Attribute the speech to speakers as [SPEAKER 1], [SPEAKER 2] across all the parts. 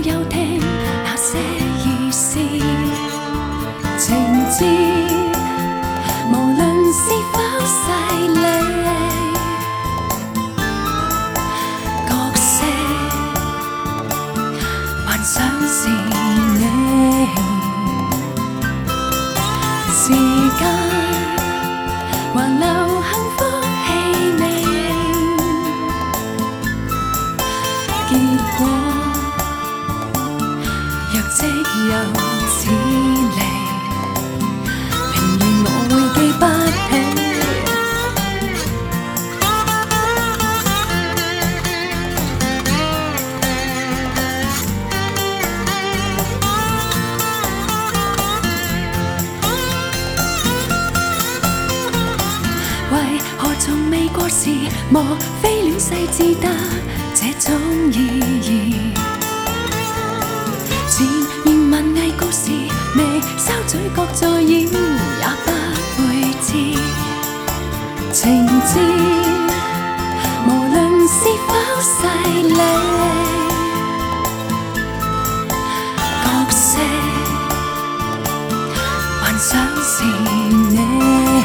[SPEAKER 1] 休聽那些意思，情節無論是否細膩，角色幻想是你，時間還留幸福氣味，結果若即又似離，寧願我會記不起。為何從未過時？莫非戀世只得這種意義？前面文藝故事未收嘴角再演，也不會知情節無論是否細膩，角色幻想是你。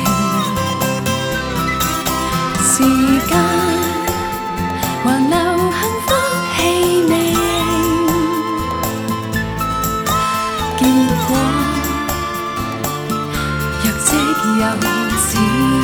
[SPEAKER 1] 時間還留幸福氣味，結果若即又似。